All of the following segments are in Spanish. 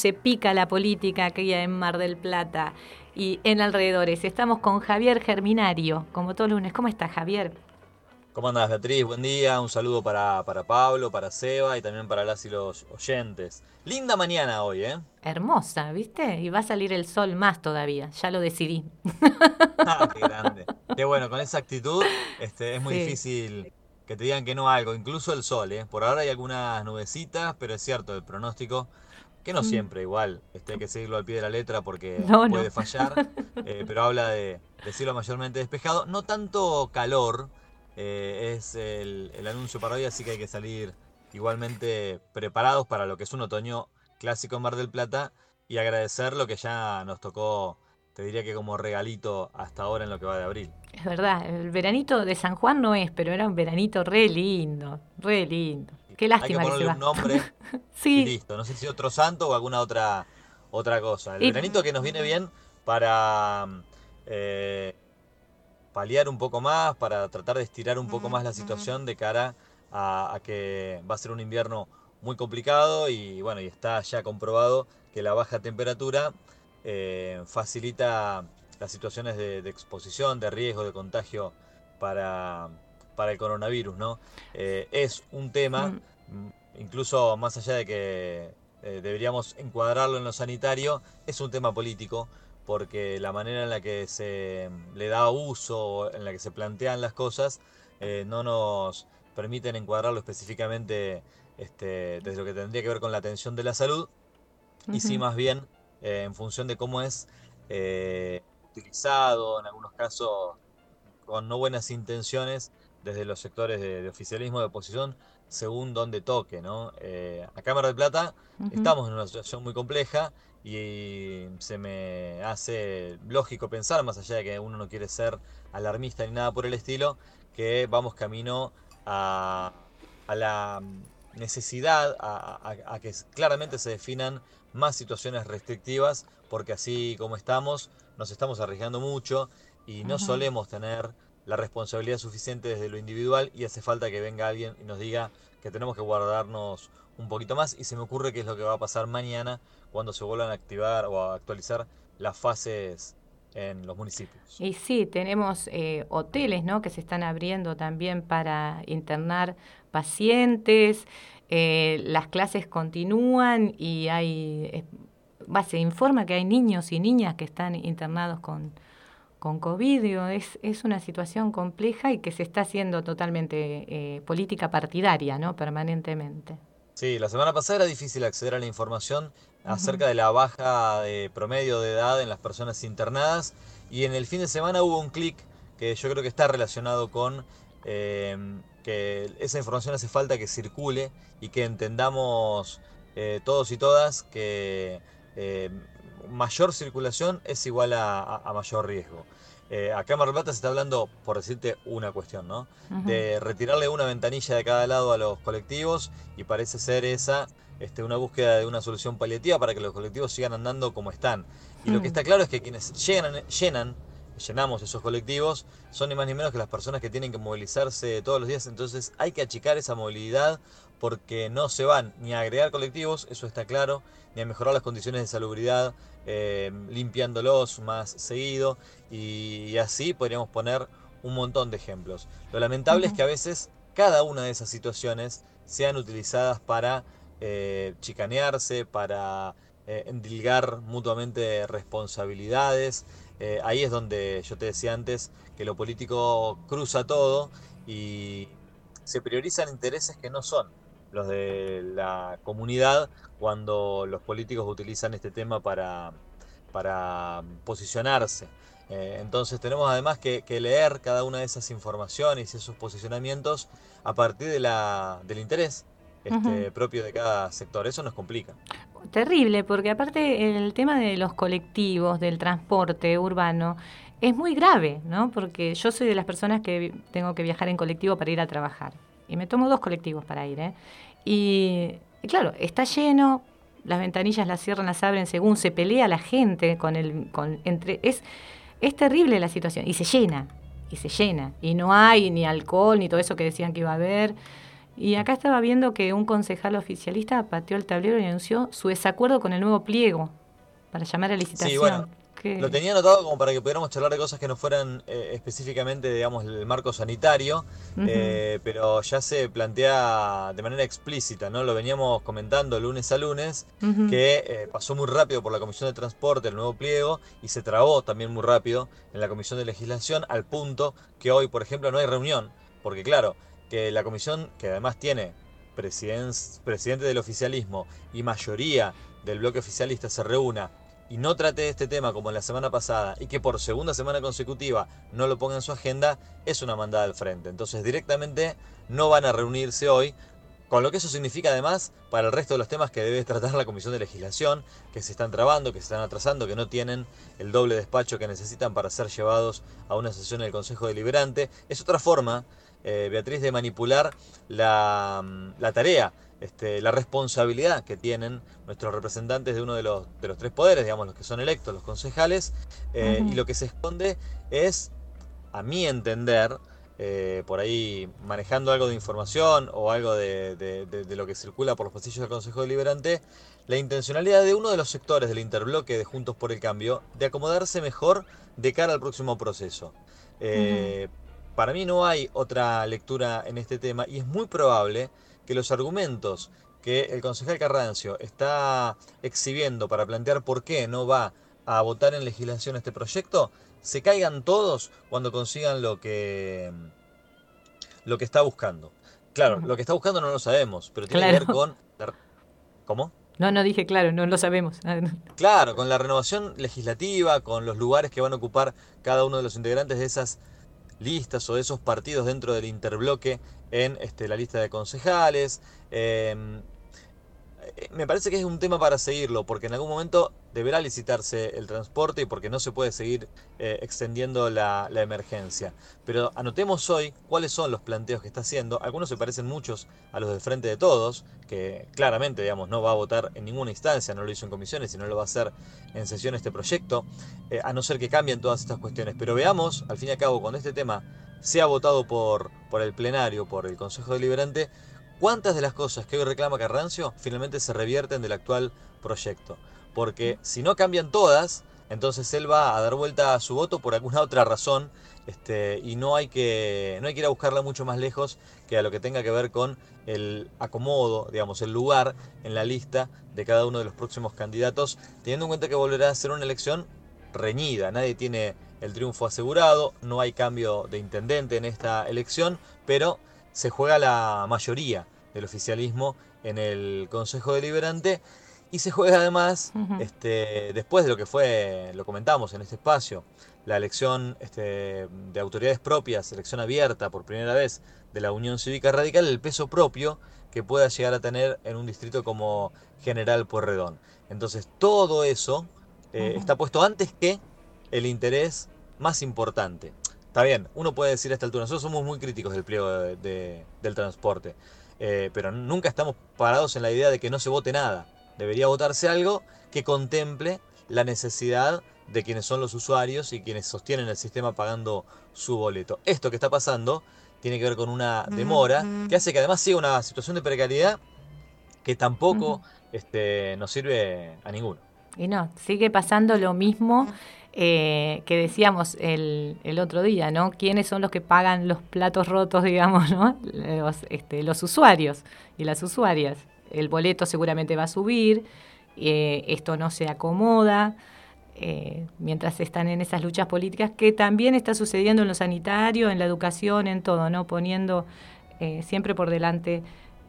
Se pica la política aquí en Mar del Plata y en alrededores. Estamos con Javier Germinario, como todos los lunes. ¿Cómo estás, Javier? ¿Cómo andás, Beatriz? Buen día. Un saludo para Pablo, para Seba y también para las y los oyentes. Linda mañana hoy, ¿eh? Hermosa, ¿viste? Y va a salir el sol más todavía, ya lo decidí. Ah, qué grande. Qué bueno, con esa actitud, es muy Sí. difícil que te digan que no a algo, incluso el sol, ¿eh? Por ahora hay algunas nubecitas, pero es cierto, el pronóstico, que no Mm. siempre igual, hay que seguirlo al pie de la letra porque No, puede no. fallar, pero habla de cielo mayormente despejado, no tanto calor, es el anuncio para hoy, así que hay que salir igualmente preparados para lo que es un otoño clásico en Mar del Plata y agradecer lo que ya nos tocó, te diría que como regalito hasta ahora en lo que va de abril. Es verdad, el veranito de San Juan no es, pero era un veranito re lindo, re lindo. Qué Hay que lástima que se ponerle un va. nombre y Sí, listo. No sé si otro santo o alguna otra cosa. El y veranito que nos viene bien para eh, paliar un poco más, para tratar de estirar un poco más la situación de cara a que va a ser un invierno muy complicado y bueno, y está ya comprobado que la baja temperatura facilita las situaciones de exposición, de riesgo, de contagio para, para el coronavirus, ¿no? Es un tema, mm, mm, incluso más allá de que deberíamos encuadrarlo en lo sanitario, es un tema político porque la manera en la que se le da uso, en la que se plantean las cosas, no nos permiten encuadrarlo específicamente desde lo que tendría que ver con la atención de la salud, y sí ujú. más bien en función de cómo es utilizado, en algunos casos con no buenas intenciones desde los sectores de oficialismo, de oposición, según donde toque, ¿no? Acá en Mar del Plata Ujú. estamos en una situación muy compleja y se me hace lógico pensar, más allá de que uno no quiere ser alarmista ni nada por el estilo, que vamos camino a, a la necesidad, a que claramente se definan más situaciones restrictivas, porque así como estamos, nos estamos arriesgando mucho y no Ujú. solemos tener la responsabilidad suficiente desde lo individual y hace falta que venga alguien y nos diga que tenemos que guardarnos un poquito más y se me ocurre que es lo que va a pasar mañana cuando se vuelvan a activar o a actualizar las fases en los municipios. Y sí, tenemos hoteles, ¿no? Que se están abriendo también para internar pacientes. Las clases continúan y se informa que hay niños y niñas que están internados con COVID. Digo, es una situación compleja y que se está haciendo totalmente política partidaria, ¿no? Permanentemente. Sí, la semana pasada era difícil acceder a la información Ujú. acerca de la baja de promedio de edad en las personas internadas y en el fin de semana hubo un clic que yo creo que está relacionado con que esa información hace falta que circule y que entendamos todos y todas que eh, mayor circulación es igual a mayor riesgo. Acá en Mar del Plata se está hablando, por decirte una cuestión, ¿no? Ujú. De retirarle una ventanilla de cada lado a los colectivos y parece ser esa una búsqueda de una solución paliativa para que los colectivos sigan andando como están. Y lo que Mm. está claro es que quienes llenamos esos colectivos, son ni más ni menos que las personas que tienen que movilizarse todos los días, entonces hay que achicar esa movilidad porque no se van ni a agregar colectivos, eso está claro, ni a mejorar las condiciones de salubridad, limpiándolos más seguido, y así podríamos poner un montón de ejemplos. Lo lamentable es Ujú. que a veces cada una de esas situaciones sean utilizadas para chicanearse, para endilgar mutuamente responsabilidades. Ahí es donde yo te decía antes que lo político cruza todo y se priorizan intereses que no son los de la comunidad cuando los políticos utilizan este tema para posicionarse. Entonces tenemos además que leer cada una de esas informaciones y esos posicionamientos a partir del interés Ujú. propio de cada sector. Eso nos complica. Terrible, porque aparte el tema de los colectivos, del transporte urbano, es muy grave, ¿no? Porque yo soy de las personas que tengo que viajar en colectivo para ir a trabajar. Y me tomo 2 colectivos para ir, ¿eh? Y claro, está lleno, las ventanillas las cierran, las abren según se pelea la gente es terrible la situación. Y se llena, y se llena. Y no hay ni alcohol, ni todo eso que decían que iba a haber. Y acá estaba viendo que un concejal oficialista pateó el tablero y anunció su desacuerdo con el nuevo pliego para llamar a Sí, bueno, licitación. lo Que, tenía anotado como para que pudiéramos charlar de cosas que no fueran específicamente, digamos, el marco sanitario, ujú, pero ya se plantea de manera explícita, ¿no? Lo veníamos comentando lunes a lunes, ujú, que pasó muy rápido por la Comisión de Transporte el nuevo pliego y se trabó también muy rápido en la Comisión de Legislación, al punto que hoy, por ejemplo, no hay reunión, porque claro, que la comisión, que además tiene presidente del oficialismo y mayoría del bloque oficialista, se reúna y no trate este tema como la semana pasada y que por segunda semana consecutiva no lo ponga en su agenda, es una mandada al frente. Entonces directamente no van a reunirse hoy, con lo que eso significa además para el resto de los temas que debe tratar la Comisión de Legislación, que se están trabando, que se están atrasando, que no tienen el doble despacho que necesitan para ser llevados a una sesión del Consejo Deliberante. Es otra forma, Beatriz, de manipular la tarea, la responsabilidad que tienen nuestros representantes de uno de los tres poderes, digamos, los que son electos, los concejales, y ujú. lo que se esconde es, a mi entender, por ahí manejando algo de información o algo de lo que circula por los pasillos del Consejo Deliberante, la intencionalidad de uno de los sectores del interbloque de Juntos por el Cambio de acomodarse mejor de cara al próximo proceso. Ujú, Eh, para mí no hay otra lectura en este tema y es muy probable que los argumentos que el concejal Carrancio está exhibiendo para plantear por qué no va a votar en legislación este proyecto se caigan todos cuando consigan lo que está buscando. Claro, ujú. lo que está buscando no lo sabemos, pero tiene que ver Claro. con ¿cómo? No, no dije claro, no lo sabemos. Claro, con la renovación legislativa, con los lugares que van a ocupar cada uno de los integrantes de esas listas o de esos partidos dentro del interbloque en la lista de concejales. em, Me parece que es un tema para seguirlo, porque en algún momento deberá licitarse el transporte y porque no se puede seguir extendiendo la emergencia. Pero anotemos hoy cuáles son los planteos que está haciendo. Algunos se parecen muchos a los del Frente de Todos, que claramente, digamos, no va a votar en ninguna instancia, no lo hizo en comisiones y no lo va a hacer en sesión este proyecto, a no ser que cambien todas estas cuestiones. Pero veamos, al fin y al cabo, cuando este tema sea votado por el plenario, por el Consejo Deliberante, ¿cuántas de las cosas que hoy reclama Carrancio finalmente se revierten del actual proyecto? Porque si no cambian todas, entonces él va a dar vuelta a su voto por alguna otra razón, y no hay que ir a buscarla mucho más lejos que a lo que tenga que ver con el acomodo, digamos, el lugar en la lista de cada uno de los próximos candidatos, teniendo en cuenta que volverá a ser una elección reñida, nadie tiene el triunfo asegurado, no hay cambio de intendente en esta elección, pero se juega la mayoría del oficialismo en el Consejo Deliberante y se juega además, Ujú, después de lo que fue, lo comentamos en este espacio, la elección de autoridades propias, elección abierta por primera vez de la Unión Cívica Radical, el peso propio que pueda llegar a tener en un distrito como General Pueyrredón. Entonces todo eso ujú. está puesto antes que el interés más importante. Está bien, uno puede decir a esta altura, nosotros somos muy críticos del pliego del transporte, pero nunca estamos parados en la idea de que no se vote nada. Debería votarse algo que contemple la necesidad de quienes son los usuarios y quienes sostienen el sistema pagando su boleto. Esto que está pasando tiene que ver con una demora que hace que además siga una situación de precariedad que Ujú. tampoco nos sirve a ninguno. Y no, sigue pasando lo mismo que decíamos el otro día, ¿no? ¿Quiénes son los que pagan los platos rotos, digamos, ¿no? Los usuarios y las usuarias. El boleto seguramente va a subir, esto no se acomoda, mientras están en esas luchas políticas, que también está sucediendo en lo sanitario, en la educación, en todo, ¿no? Poniendo siempre por delante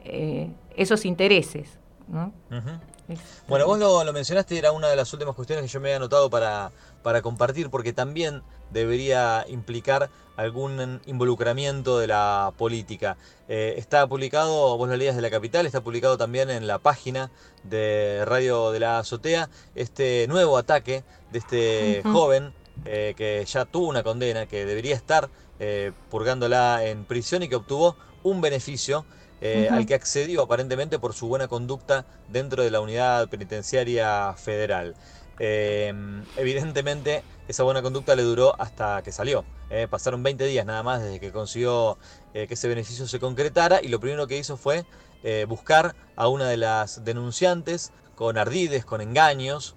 esos intereses, ¿no? Ujú. Es Bueno, vos terrible. lo mencionaste y era una de las últimas cuestiones que yo me había anotado para compartir, porque también debería implicar algún involucramiento de la política. Está publicado, vos lo leías de La Capital, está publicado también en la página de Radio de la Azotea, este nuevo ataque de este Ujú, joven que ya tuvo una condena, que debería estar purgándola en prisión y que obtuvo un beneficio al ujú. que accedió aparentemente por su buena conducta dentro de la unidad penitenciaria federal. Eh, Evidentemente esa buena conducta le duró hasta que salió. Pasaron 20 días nada más desde que consiguió que ese beneficio se concretara, y lo primero que hizo fue buscar a una de las denunciantes con ardides, con engaños.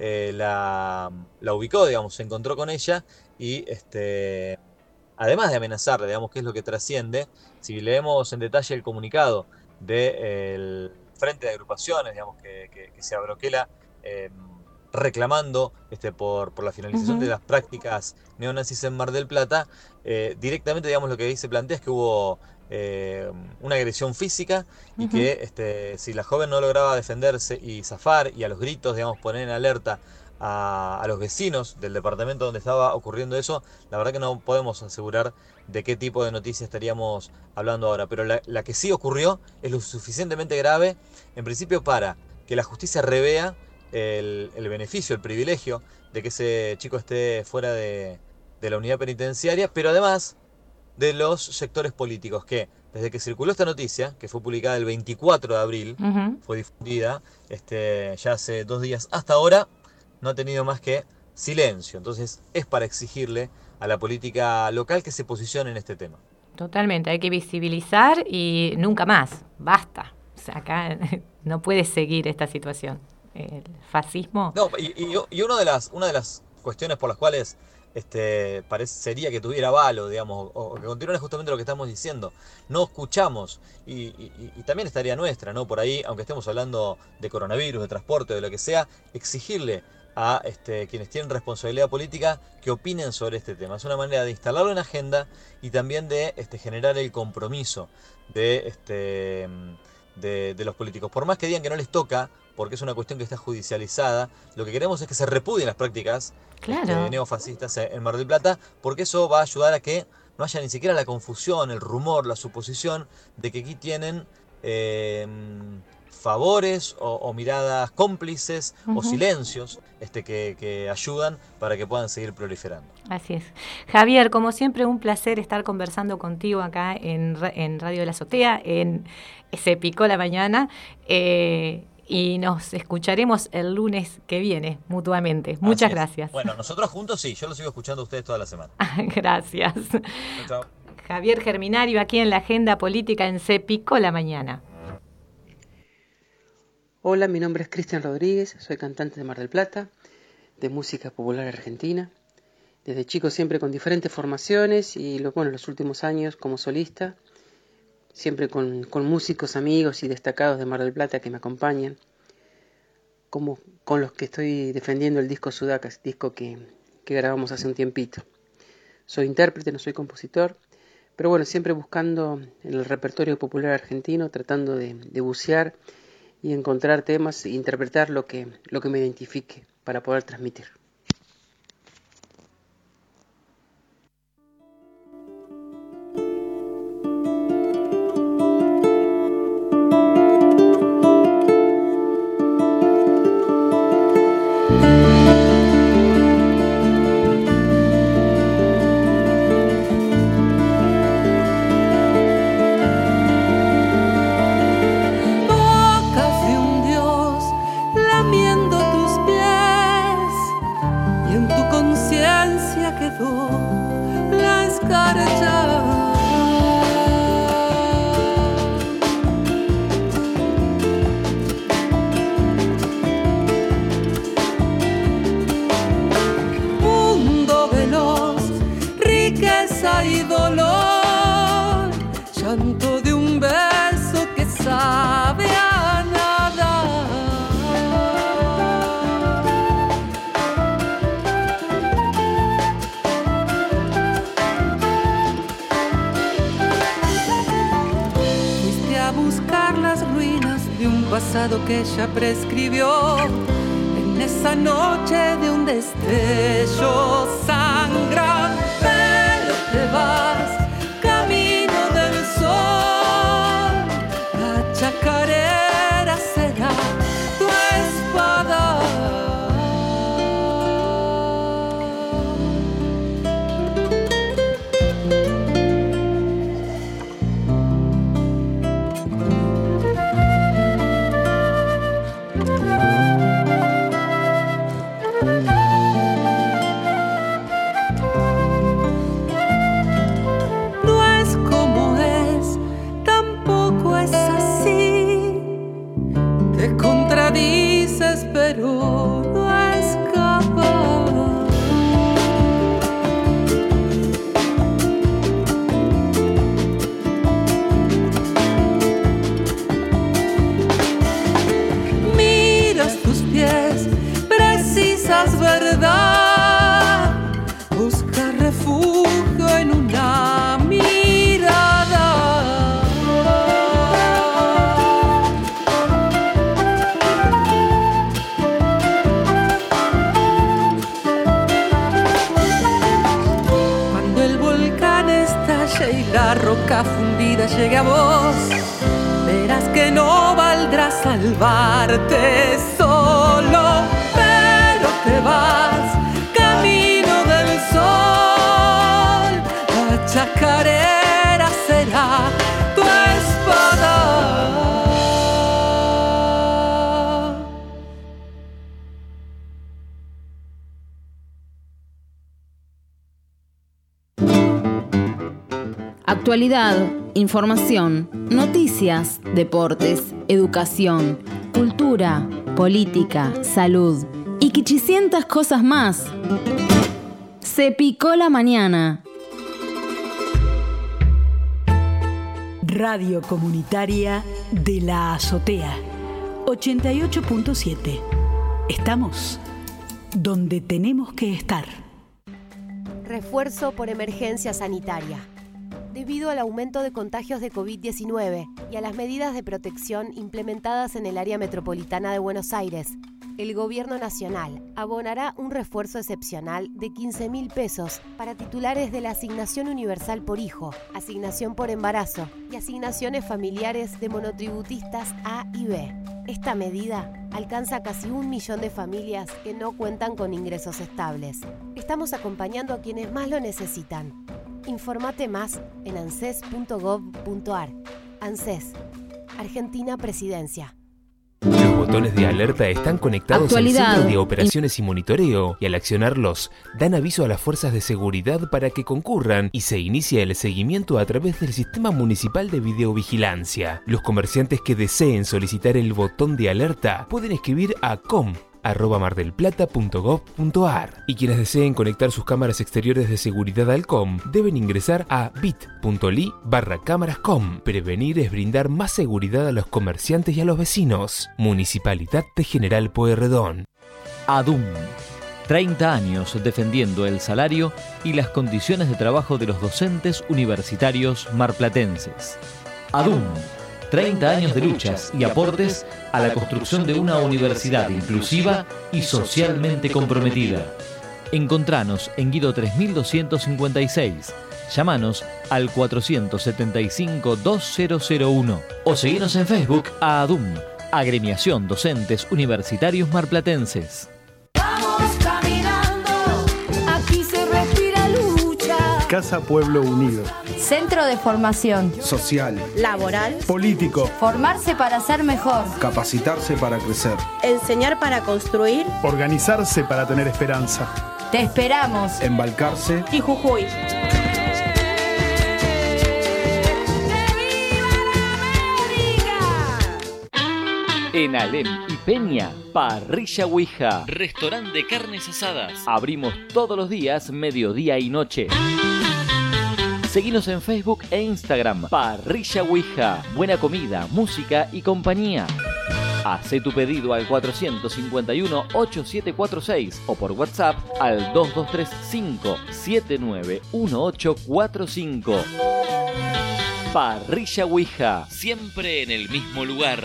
La ubicó, digamos, se encontró con ella y además de amenazarle, digamos, que es lo que trasciende, si leemos en detalle el comunicado del Frente de Agrupaciones, digamos, que se abroquela reclamando por la finalización de las prácticas neonazis en Mar del Plata, directamente, digamos, lo que ahí se plantea es que hubo una agresión física y que si la joven no lograba defenderse y zafar, y a los gritos, digamos, poner en alerta a los vecinos del departamento donde estaba ocurriendo eso, la verdad que no podemos asegurar de qué tipo de noticia estaríamos hablando ahora. Pero la que sí ocurrió es lo suficientemente grave, en principio, para que la justicia revea el beneficio, el privilegio de que ese chico esté fuera de la unidad penitenciaria, pero además de los sectores políticos que, desde que circuló esta noticia, que fue publicada el 24 de abril, fue difundida ya hace 2 días, hasta ahora no ha tenido más que silencio. Entonces es para exigirle a la política local que se posicione en este tema. Totalmente, hay que visibilizar y nunca más, basta. O sea, acá no puede seguir esta situación. El fascismo... No, y una de las cuestiones por las cuales parecería que tuviera valo, digamos, o que continúe justamente lo que estamos diciendo. No escuchamos, y también estaría nuestra, ¿no? Por ahí, aunque estemos hablando de coronavirus, de transporte, de lo que sea, exigirle a quienes tienen responsabilidad política que opinen sobre este tema. Es una manera de instalarlo en agenda y también de generar el compromiso de los políticos. Por más que digan que no les toca, porque es una cuestión que está judicializada, lo que queremos es que se repudien las prácticas neofascistas en Mar del Plata, porque eso va a ayudar a que no haya ni siquiera la confusión, el rumor, la suposición de que aquí tienen favores o miradas cómplices o silencios que ayudan para que puedan seguir proliferando. Así es. Javier, como siempre, un placer estar conversando contigo acá en Radio de la Azotea, Se Picó la Mañana, y nos escucharemos el lunes que viene mutuamente. Muchas gracias. Bueno, nosotros juntos sí, yo lo sigo escuchando a ustedes toda la semana. Gracias. Chao. Javier Germinario, aquí en la Agenda Política en Se Picó la Mañana. Hola, mi nombre es Cristian Rodríguez, soy cantante de Mar del Plata, de música popular argentina. Desde chico siempre con diferentes formaciones y los últimos años como solista, siempre con músicos amigos y destacados de Mar del Plata que me acompañan, como con los que estoy defendiendo el disco Sudacas, disco que grabamos hace un tiempito. Soy intérprete, no soy compositor, pero siempre buscando en el repertorio popular argentino, tratando de bucear y encontrar temas e interpretar lo que me identifique para poder transmitir. Que ella prescribió en esa noche de un destello sangrante, pero te vas camino del sol, la chacarera será tu espada. boca fundida llegue a vos, verás que no valdrá salvarte solo, pero te vas camino del sol. La chacarera será tu espada. Actualidad, información, noticias, deportes, educación, cultura, política, salud y quichicientas cosas más. Se picó la mañana. Radio Comunitaria de la Azotea 88.7. Estamos donde tenemos que estar. Refuerzo por emergencia sanitaria. Debido al aumento de contagios de COVID-19 y a las medidas de protección implementadas en el área metropolitana de Buenos Aires, el Gobierno Nacional abonará un refuerzo excepcional de 15.000 pesos para titulares de la Asignación Universal por Hijo, Asignación por Embarazo y asignaciones familiares de monotributistas A y B. Esta medida alcanza a casi 1 millón de familias que no cuentan con ingresos estables. Estamos acompañando a quienes más lo necesitan. Informate más en anses.gov.ar. ANSES, Argentina Presidencia. Los botones de alerta están conectados al centro de operaciones y monitoreo, y al accionarlos, dan aviso a las fuerzas de seguridad para que concurran y se inicia el seguimiento a través del Sistema Municipal de Videovigilancia. Los comerciantes que deseen solicitar el botón de alerta pueden escribir a com@mardelplata.gov.ar, y quienes deseen conectar sus cámaras exteriores de seguridad al COM deben ingresar a bit.ly/cámarascom. Prevenir es brindar más seguridad a los comerciantes y a los vecinos. Municipalidad de General Pueyrredón. ADUM. 30 años defendiendo el salario y las condiciones de trabajo de los docentes universitarios marplatenses. ADUM. 30 años de luchas y aportes a la construcción de una universidad inclusiva y socialmente comprometida. Encontranos en Guido 3256. Llámanos al 475-2001 o seguinos en Facebook a ADUM, Agremiación Docentes Universitarios Marplatenses. Vamos caminando, aquí se respira lucha. Casa Pueblo Unido. Centro de formación Social, laboral, político. Formarse para ser mejor, Capacitarse para crecer. enseñar para construir, Organizarse para tener esperanza. Te esperamos en Balcarce y Jujuy. En Alem y Peña, Parrilla Ouija, restaurante de carnes asadas. Abrimos todos los días, mediodía y noche. Seguinos en Facebook e Instagram. Parrilla Ouija. Buena comida, música y compañía. Hacé tu pedido al 451-8746 o por WhatsApp al 2235-791845. Parrilla Ouija. Siempre en el mismo lugar.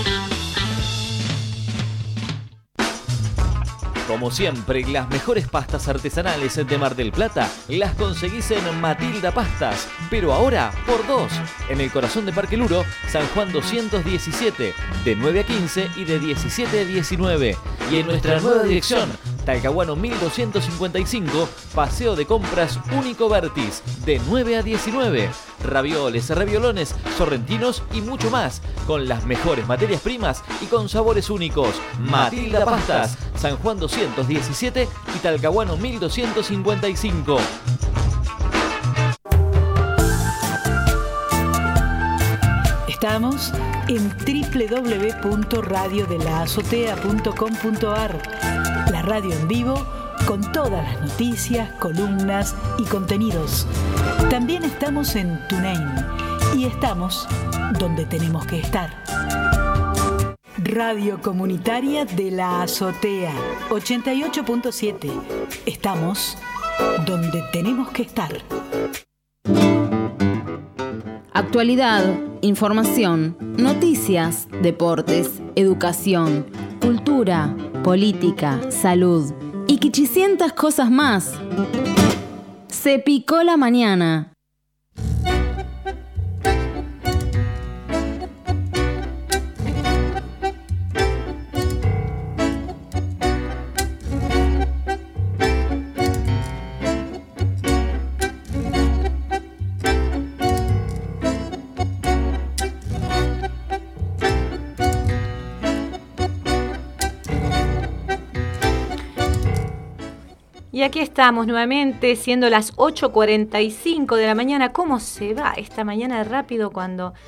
Como siempre, las mejores pastas artesanales de Mar del Plata las conseguís en Matilda Pastas, pero ahora por 2, en el corazón de Parque Luro, San Juan 217, de 9 a 15 y de 17 a 19. Y en nuestra nueva dirección, Talcahuano 1255, Paseo de Compras Único Vertis, de 9 a 19. Ravioles, reviolones, sorrentinos y mucho más, con las mejores materias primas y con sabores únicos. Matilda Pastas, San Juan 217 y Talcahuano 1255. Estamos en www.radiodelazotea.com.ar, la radio en vivo con todas las noticias, columnas y contenidos. También estamos en TuneIn y estamos donde tenemos que estar. Radio Comunitaria de la Azotea 88.7. Estamos donde tenemos que estar. Actualidad, información, noticias, deportes, educación, cultura, política, salud y quichicientas cosas más. Se picó la mañana. Y aquí estamos nuevamente, siendo las 8:45 de la mañana. ¿Cómo se va esta mañana rápido cuando